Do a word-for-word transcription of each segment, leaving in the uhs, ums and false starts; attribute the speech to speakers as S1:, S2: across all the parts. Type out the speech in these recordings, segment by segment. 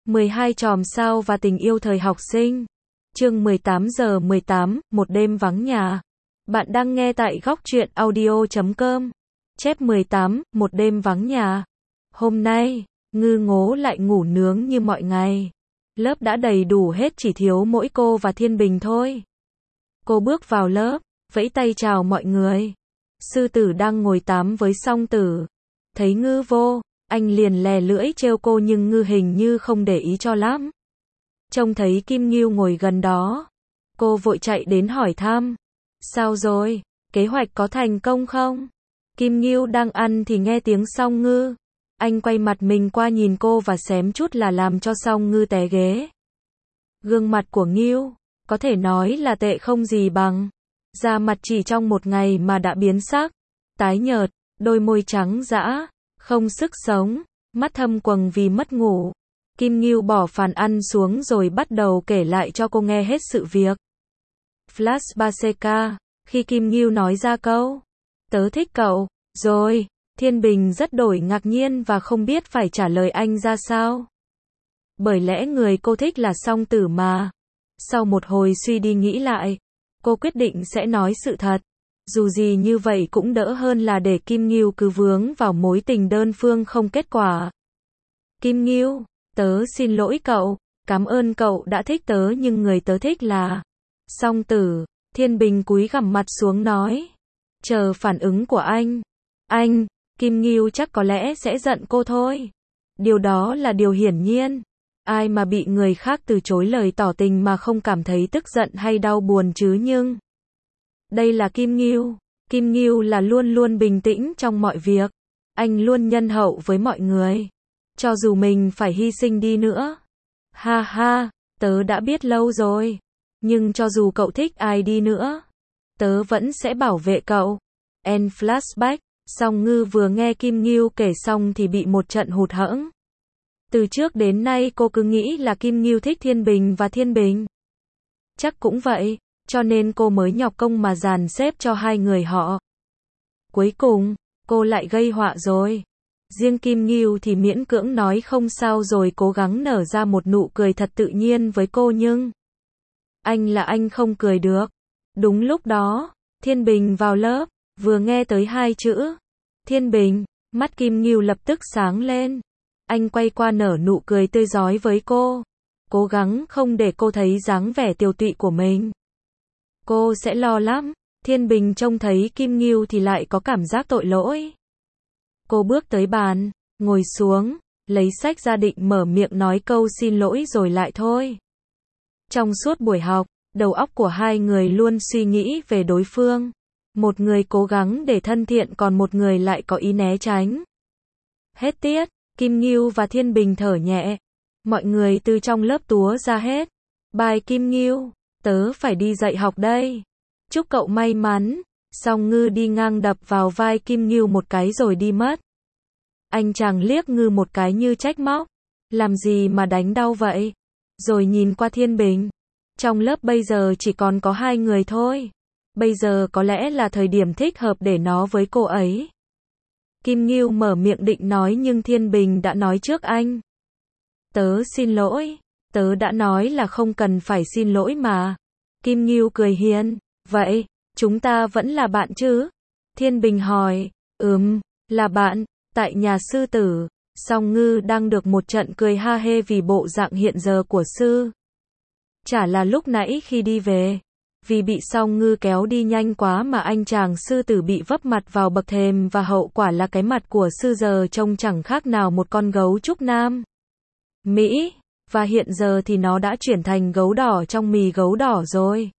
S1: mười hai chòm sao và tình yêu thời học sinh. Chương mười tám giờ mười tám, một đêm vắng nhà. Bạn đang nghe tại góc truyện audio chấm com. Chép mười tám, một đêm vắng nhà. Hôm nay, Ngư Ngố lại ngủ nướng như mọi ngày. Lớp đã đầy đủ hết, chỉ thiếu mỗi cô và Thiên Bình thôi. Cô bước vào lớp, vẫy tay chào mọi người. Sư Tử đang ngồi tám với Song Tử. Thấy Ngư vô, anh liền lè lưỡi trêu cô nhưng Ngư hình như không để ý cho lắm. Trông thấy Kim Ngưu ngồi gần đó, cô vội chạy đến hỏi thăm. Sao rồi, kế hoạch có thành công không? Kim Ngưu đang ăn thì nghe tiếng Song Ngư. Anh quay mặt mình qua nhìn cô và xém chút là làm cho Song Ngư té ghế. Gương mặt của Ngưu, có thể nói là tệ không gì bằng. Da mặt chỉ trong một ngày mà đã biến sắc, tái nhợt, đôi môi trắng dã, không sức sống, mắt thâm quầng vì mất ngủ. Kim Ngưu bỏ phàn ăn xuống rồi bắt đầu kể lại cho cô nghe hết sự việc. Flash ba xê ca, khi Kim Ngưu nói ra câu, tớ thích cậu, rồi, Thiên Bình rất đổi ngạc nhiên và không biết phải trả lời anh ra sao. Bởi lẽ người cô thích là Song Tử mà. Sau một hồi suy đi nghĩ lại, cô quyết định sẽ nói sự thật. Dù gì như vậy cũng đỡ hơn là để Kim Ngưu cứ vướng vào mối tình đơn phương không kết quả. Kim Ngưu, tớ xin lỗi cậu, cảm ơn cậu đã thích tớ nhưng người tớ thích là Song Tử. Thiên Bình cúi gằm mặt xuống nói. Chờ phản ứng của anh. Anh, Kim Ngưu chắc có lẽ sẽ giận cô thôi. Điều đó là điều hiển nhiên. Ai mà bị người khác từ chối lời tỏ tình mà không cảm thấy tức giận hay đau buồn chứ nhưng. Đây là Kim Ngưu. Kim Ngưu là luôn luôn bình tĩnh trong mọi việc. Anh luôn nhân hậu với mọi người. Cho dù mình phải hy sinh đi nữa. Ha ha, tớ đã biết lâu rồi. Nhưng cho dù cậu thích ai đi nữa, tớ vẫn sẽ bảo vệ cậu. End flashback. Song Ngư vừa nghe Kim Ngưu kể xong thì bị một trận hụt hẫng. Từ trước đến nay cô cứ nghĩ là Kim Ngưu thích Thiên Bình và Thiên Bình. Chắc cũng vậy, cho nên cô mới nhọc công mà dàn xếp cho hai người họ. Cuối cùng, cô lại gây họa rồi. Riêng Kim Ngưu thì miễn cưỡng nói không sao rồi cố gắng nở ra một nụ cười thật tự nhiên với cô nhưng anh là anh không cười được. Đúng lúc đó, Thiên Bình vào lớp, vừa nghe tới hai chữ Thiên Bình, mắt Kim Ngưu lập tức sáng lên. Anh quay qua nở nụ cười tươi rói với cô, cố gắng không để cô thấy dáng vẻ tiều tụy của mình. Cô sẽ lo lắm. Thiên Bình trông thấy Kim Ngưu thì lại có cảm giác tội lỗi. Cô bước tới bàn, ngồi xuống, lấy sách ra định mở miệng nói câu xin lỗi rồi lại thôi. Trong suốt buổi học, đầu óc của hai người luôn suy nghĩ về đối phương. Một người cố gắng để thân thiện còn một người lại có ý né tránh. Hết tiết, Kim Ngưu và Thiên Bình thở nhẹ. Mọi người từ trong lớp túa ra hết. Bye Kim Ngưu, tớ phải đi dạy học đây. Chúc cậu may mắn. Song Ngư đi ngang đập vào vai Kim Ngưu một cái rồi đi mất. Anh chàng liếc Ngư một cái như trách móc. Làm gì mà đánh đau vậy? Rồi nhìn qua Thiên Bình. Trong lớp bây giờ chỉ còn có hai người thôi. Bây giờ có lẽ là thời điểm thích hợp để nó với cô ấy. Kim Ngưu mở miệng định nói nhưng Thiên Bình đã nói trước anh. Tớ xin lỗi. Tớ đã nói là không cần phải xin lỗi mà. Kim Ngưu cười hiền. Vậy, chúng ta vẫn là bạn chứ? Thiên Bình hỏi. Ừm, là bạn. Tại nhà sư tử, Song Ngư đang được một trận cười ha hê vì bộ dạng hiện giờ của sư. Chả là lúc nãy khi đi về. Vì bị Song Ngư kéo đi nhanh quá mà anh chàng sư tử bị vấp mặt vào bậc thềm và hậu quả là cái mặt của sư giờ trông chẳng khác nào một con gấu trúc Nam Mỹ, và hiện giờ thì nó đã chuyển thành gấu đỏ trong mì gấu đỏ rồi.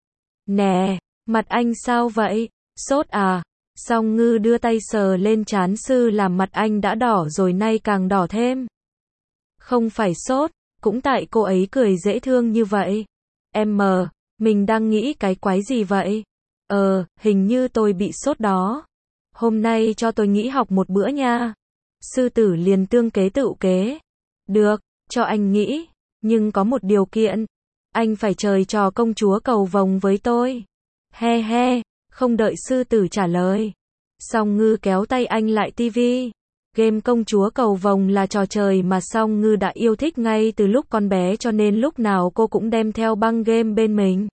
S1: Nè, mặt anh sao vậy? Sốt à? Song Ngư đưa tay sờ lên trán sư làm mặt anh đã đỏ rồi nay càng đỏ thêm. Không phải sốt, cũng tại cô ấy cười dễ thương như vậy. Em mờ. Mình đang nghĩ cái quái gì vậy? Ờ, hình như tôi bị sốt đó. Hôm nay cho tôi nghỉ học một bữa nha. Sư tử liền tương kế tựu kế. Được, cho anh nghỉ. Nhưng có một điều kiện. Anh phải chơi trò công chúa cầu vồng với tôi. He he, không đợi sư tử trả lời. Song Ngư kéo tay anh lại tivi. Game công chúa cầu vồng là trò chơi mà Song Ngư đã yêu thích ngay từ lúc con bé, cho nên lúc nào cô cũng đem theo băng game bên mình.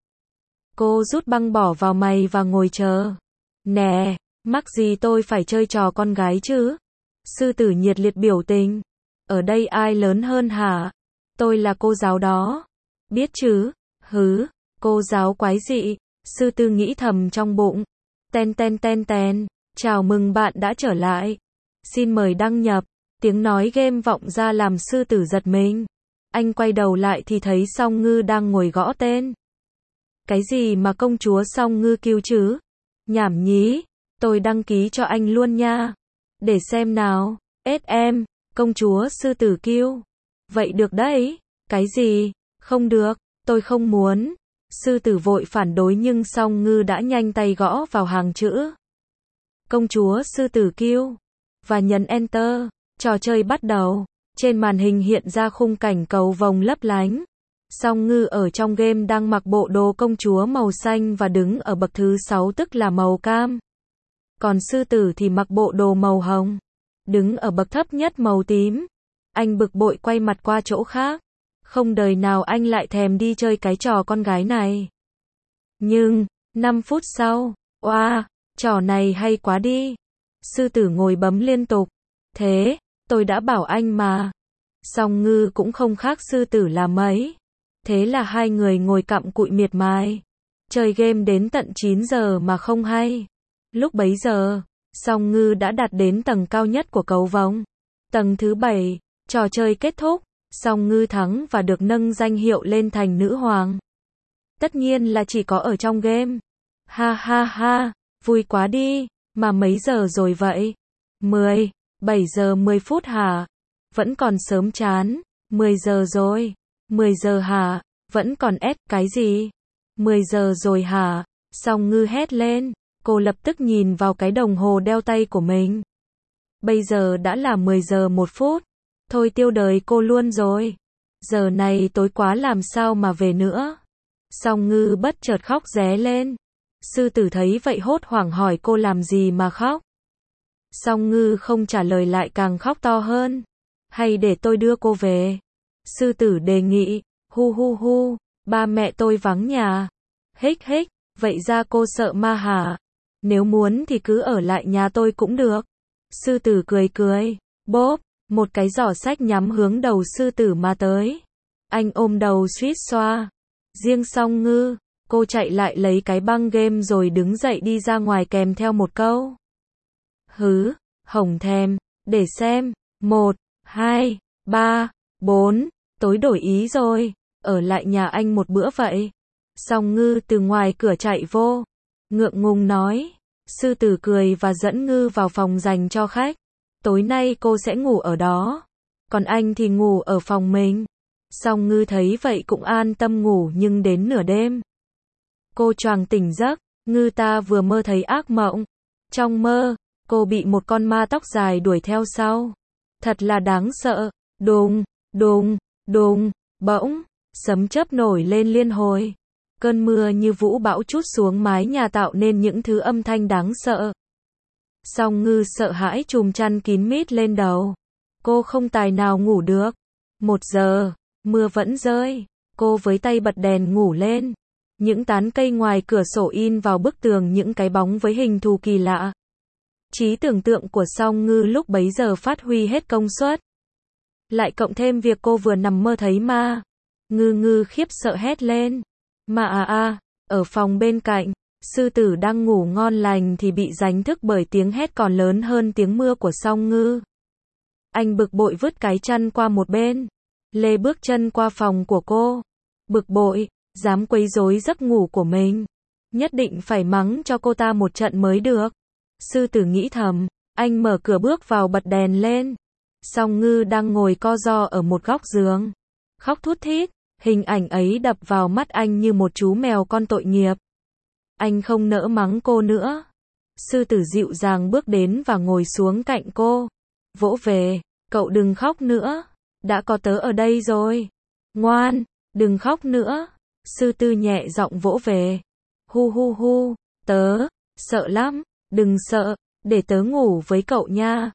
S1: Cô rút băng bỏ vào mày và ngồi chờ. Nè, mắc gì tôi phải chơi trò con gái chứ? Sư tử nhiệt liệt biểu tình. Ở đây ai lớn hơn hả? Tôi là cô giáo đó. Biết chứ? Hứ, cô giáo quái dị. Sư tử nghĩ thầm trong bụng. Ten ten ten ten, chào mừng bạn đã trở lại. Xin mời đăng nhập. Tiếng nói game vọng ra làm sư tử giật mình. Anh quay đầu lại thì thấy Song Ngư đang ngồi gõ tên. Cái gì mà công chúa Song Ngư kêu chứ? Nhảm nhí, tôi đăng ký cho anh luôn nha. Để xem nào, ét em, công chúa sư tử kêu. Vậy được đấy, cái gì? Không được, tôi không muốn. Sư tử vội phản đối nhưng Song Ngư đã nhanh tay gõ vào hàng chữ. Công chúa sư tử kêu. Và nhấn Enter, trò chơi bắt đầu. Trên màn hình hiện ra khung cảnh cầu vồng lấp lánh. Song Ngư ở trong game đang mặc bộ đồ công chúa màu xanh và đứng ở bậc thứ sáu tức là màu cam. Còn sư tử thì mặc bộ đồ màu hồng, đứng ở bậc thấp nhất màu tím. Anh bực bội quay mặt qua chỗ khác. Không đời nào anh lại thèm đi chơi cái trò con gái này. Nhưng, năm phút sau, oa, trò này hay quá đi. Sư tử ngồi bấm liên tục. Thế, tôi đã bảo anh mà. Song Ngư cũng không khác sư tử là mấy. Thế là hai người ngồi cặm cụi miệt mài. Chơi game đến tận chín giờ mà không hay. Lúc bấy giờ, Song Ngư đã đạt đến tầng cao nhất của cầu vồng. Tầng thứ bảy, trò chơi kết thúc. Song Ngư thắng và được nâng danh hiệu lên thành nữ hoàng. Tất nhiên là chỉ có ở trong game. Ha ha ha, vui quá đi. Mà mấy giờ rồi vậy? mười, bảy giờ mười phút hả? Vẫn còn sớm chán. mười giờ rồi. mười giờ hả? Vẫn còn ép cái gì? mười giờ rồi hả? Song Ngư hét lên. Cô lập tức nhìn vào cái đồng hồ đeo tay của mình. Bây giờ đã là mười giờ một phút. Thôi tiêu đời cô luôn rồi. Giờ này tối quá làm sao mà về nữa? Song Ngư bất chợt khóc ré lên. Sư tử thấy vậy hốt hoảng hỏi cô làm gì mà khóc. Song Ngư không trả lời lại càng khóc to hơn. Hay để tôi đưa cô về? Sư tử đề nghị. Hu hu hu, ba mẹ tôi vắng nhà. Hích hích, vậy ra cô sợ ma hả? Nếu muốn thì cứ ở lại nhà tôi cũng được. Sư tử cười cười. Bốp, một cái giỏ sách nhắm hướng đầu sư tử mà tới. Anh ôm đầu suýt xoa. Riêng Song Ngư, cô chạy lại lấy cái băng game rồi đứng dậy đi ra ngoài kèm theo một câu. Hứ, hổng thèm, để xem. Một, hai, ba, bốn, tối đổi ý rồi. Ở lại nhà anh một bữa vậy. Song Ngư từ ngoài cửa chạy vô. Ngượng ngùng nói. Sư tử cười và dẫn Ngư vào phòng dành cho khách. Tối nay cô sẽ ngủ ở đó. Còn anh thì ngủ ở phòng mình. Song Ngư thấy vậy cũng an tâm ngủ nhưng đến nửa đêm. Cô choàng tỉnh giấc. Ngư ta vừa mơ thấy ác mộng. Trong mơ, cô bị một con ma tóc dài đuổi theo sau. Thật là đáng sợ. Đùng, đùng, đùng, bỗng, sấm chớp nổi lên liên hồi. Cơn mưa như vũ bão trút xuống mái nhà tạo nên những thứ âm thanh đáng sợ. Song Ngư sợ hãi chùm chăn kín mít lên đầu. Cô không tài nào ngủ được. Một giờ, mưa vẫn rơi. Cô với tay bật đèn ngủ lên. Những tán cây ngoài cửa sổ in vào bức tường những cái bóng với hình thù kỳ lạ. Trí tưởng tượng của Song Ngư lúc bấy giờ phát huy hết công suất. Lại cộng thêm việc cô vừa nằm mơ thấy ma. Ngư Ngư khiếp sợ hét lên. Ma à à, ở phòng bên cạnh, sư tử đang ngủ ngon lành thì bị đánh thức bởi tiếng hét còn lớn hơn tiếng mưa của Song Ngư. Anh bực bội vứt cái chăn qua một bên. Lê bước chân qua phòng của cô. Bực bội, dám quấy rối giấc ngủ của mình. Nhất định phải mắng cho cô ta một trận mới được. Sư tử nghĩ thầm, anh mở cửa bước vào bật đèn lên. Song Ngư đang ngồi co ro ở một góc giường. Khóc thút thít, hình ảnh ấy đập vào mắt anh như một chú mèo con tội nghiệp. Anh không nỡ mắng cô nữa. Sư tử dịu dàng bước đến và ngồi xuống cạnh cô. Vỗ về, cậu đừng khóc nữa. Đã có tớ ở đây rồi. Ngoan, đừng khóc nữa. Sư tử nhẹ giọng vỗ về. Hu hu hu, tớ, sợ lắm, đừng sợ, để tớ ngủ với cậu nha.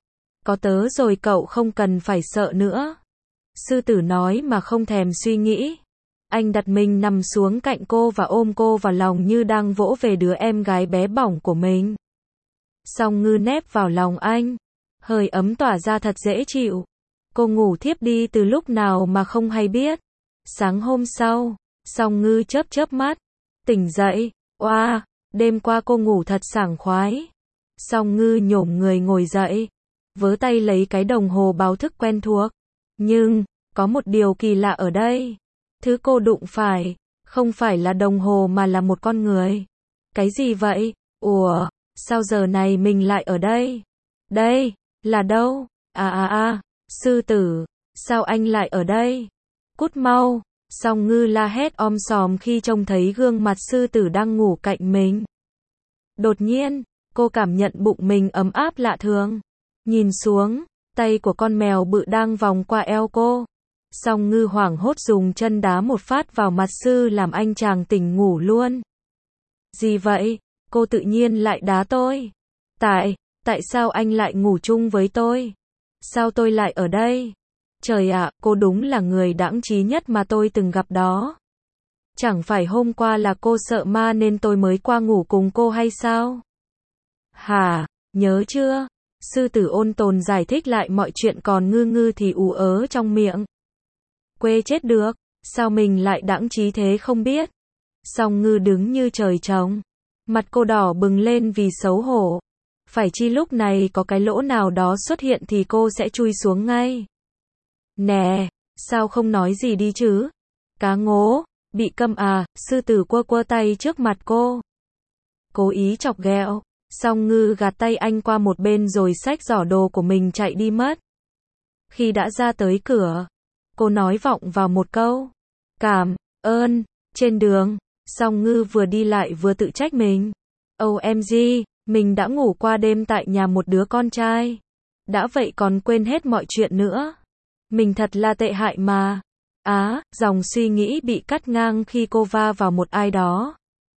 S1: Có tớ rồi cậu không cần phải sợ nữa. Sư tử nói mà không thèm suy nghĩ. Anh đặt mình nằm xuống cạnh cô và ôm cô vào lòng như đang vỗ về đứa em gái bé bỏng của mình. Song Ngư nép vào lòng anh. Hơi ấm tỏa ra thật dễ chịu. Cô ngủ thiếp đi từ lúc nào mà không hay biết. Sáng hôm sau, Song Ngư chớp chớp mắt. Tỉnh dậy, oa, đêm qua cô ngủ thật sảng khoái. Song Ngư nhổm người ngồi dậy. Vớ tay lấy cái đồng hồ báo thức quen thuộc. Nhưng, có một điều kỳ lạ ở đây. Thứ cô đụng phải, không phải là đồng hồ mà là một con người. Cái gì vậy? Ủa, sao giờ này mình lại ở đây? Đây, là đâu? À à à, sư tử, sao anh lại ở đây? Cút mau, Song Ngư la hét om sòm khi trông thấy gương mặt sư tử đang ngủ cạnh mình. Đột nhiên, cô cảm nhận bụng mình ấm áp lạ thường. Nhìn xuống, tay của con mèo bự đang vòng qua eo cô. Song Ngư hoảng hốt dùng chân đá một phát vào mặt sư làm anh chàng tỉnh ngủ luôn. Gì vậy? Cô tự nhiên lại đá tôi. Tại, tại sao anh lại ngủ chung với tôi? Sao tôi lại ở đây? Trời ạ, cô đúng là người đãng trí nhất mà tôi từng gặp đó. Chẳng phải hôm qua là cô sợ ma nên tôi mới qua ngủ cùng cô hay sao? Hả, nhớ chưa? Sư tử ôn tồn giải thích lại mọi chuyện còn Ngư Ngư thì ù ớ trong miệng. Quê chết được, sao mình lại đãng trí thế không biết? Song Ngư đứng như trời trồng. Mặt cô đỏ bừng lên vì xấu hổ. Phải chi lúc này có cái lỗ nào đó xuất hiện thì cô sẽ chui xuống ngay. Nè, sao không nói gì đi chứ? Cá ngố, bị câm à, sư tử quơ quơ tay trước mặt cô. Cố ý chọc ghẹo, Song Ngư gạt tay anh qua một bên rồi xách giỏ đồ của mình chạy đi mất. Khi đã ra tới cửa, cô nói vọng vào một câu. Cảm ơn, trên đường, Song Ngư vừa đi lại vừa tự trách mình. ô em giê, mình đã ngủ qua đêm tại nhà một đứa con trai. Đã vậy còn quên hết mọi chuyện nữa. Mình thật là tệ hại mà. Á, dòng suy nghĩ bị cắt ngang khi cô va vào một ai đó.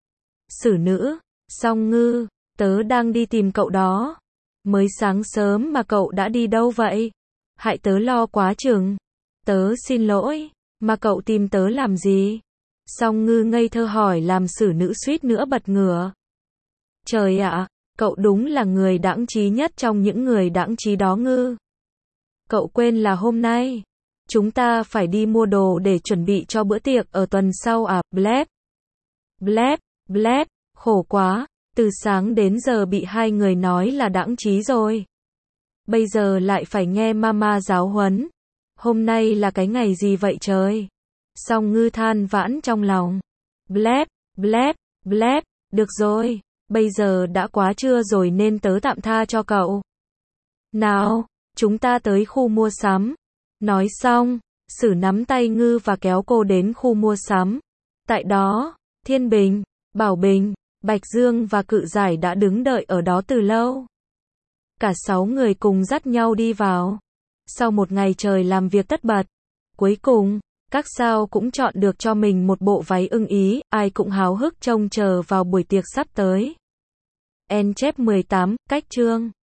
S1: Xử nữ, Song Ngư, tớ đang đi tìm cậu đó. Mới sáng sớm mà cậu đã đi đâu vậy? Hại tớ lo quá chừng. Tớ xin lỗi, mà cậu tìm tớ làm gì? Song Ngư ngây thơ hỏi làm xử nữ suýt nữa bật ngửa. Trời ạ, cậu đúng là người đãng trí nhất trong những người đãng trí đó Ngư. Cậu quên là hôm nay, chúng ta phải đi mua đồ để chuẩn bị cho bữa tiệc ở tuần sau à, blép. Blép, blép, khổ quá, từ sáng đến giờ bị hai người nói là đãng trí rồi. Bây giờ lại phải nghe mama giáo huấn. Hôm nay là cái ngày gì vậy trời? Song Ngư than vãn trong lòng. Blép, blép, blép, được rồi, bây giờ đã quá trưa rồi nên tớ tạm tha cho cậu. Nào, chúng ta tới khu mua sắm. Nói xong, Sử nắm tay Ngư và kéo cô đến khu mua sắm. Tại đó, Thiên Bình, Bảo Bình, Bạch Dương và Cự Giải đã đứng đợi ở đó từ lâu. Cả sáu người cùng dắt nhau đi vào. Sau một ngày trời làm việc tất bật, cuối cùng, các sao cũng chọn được cho mình một bộ váy ưng ý, ai cũng háo hức trông chờ vào buổi tiệc sắp tới. En chép mười tám, cách chương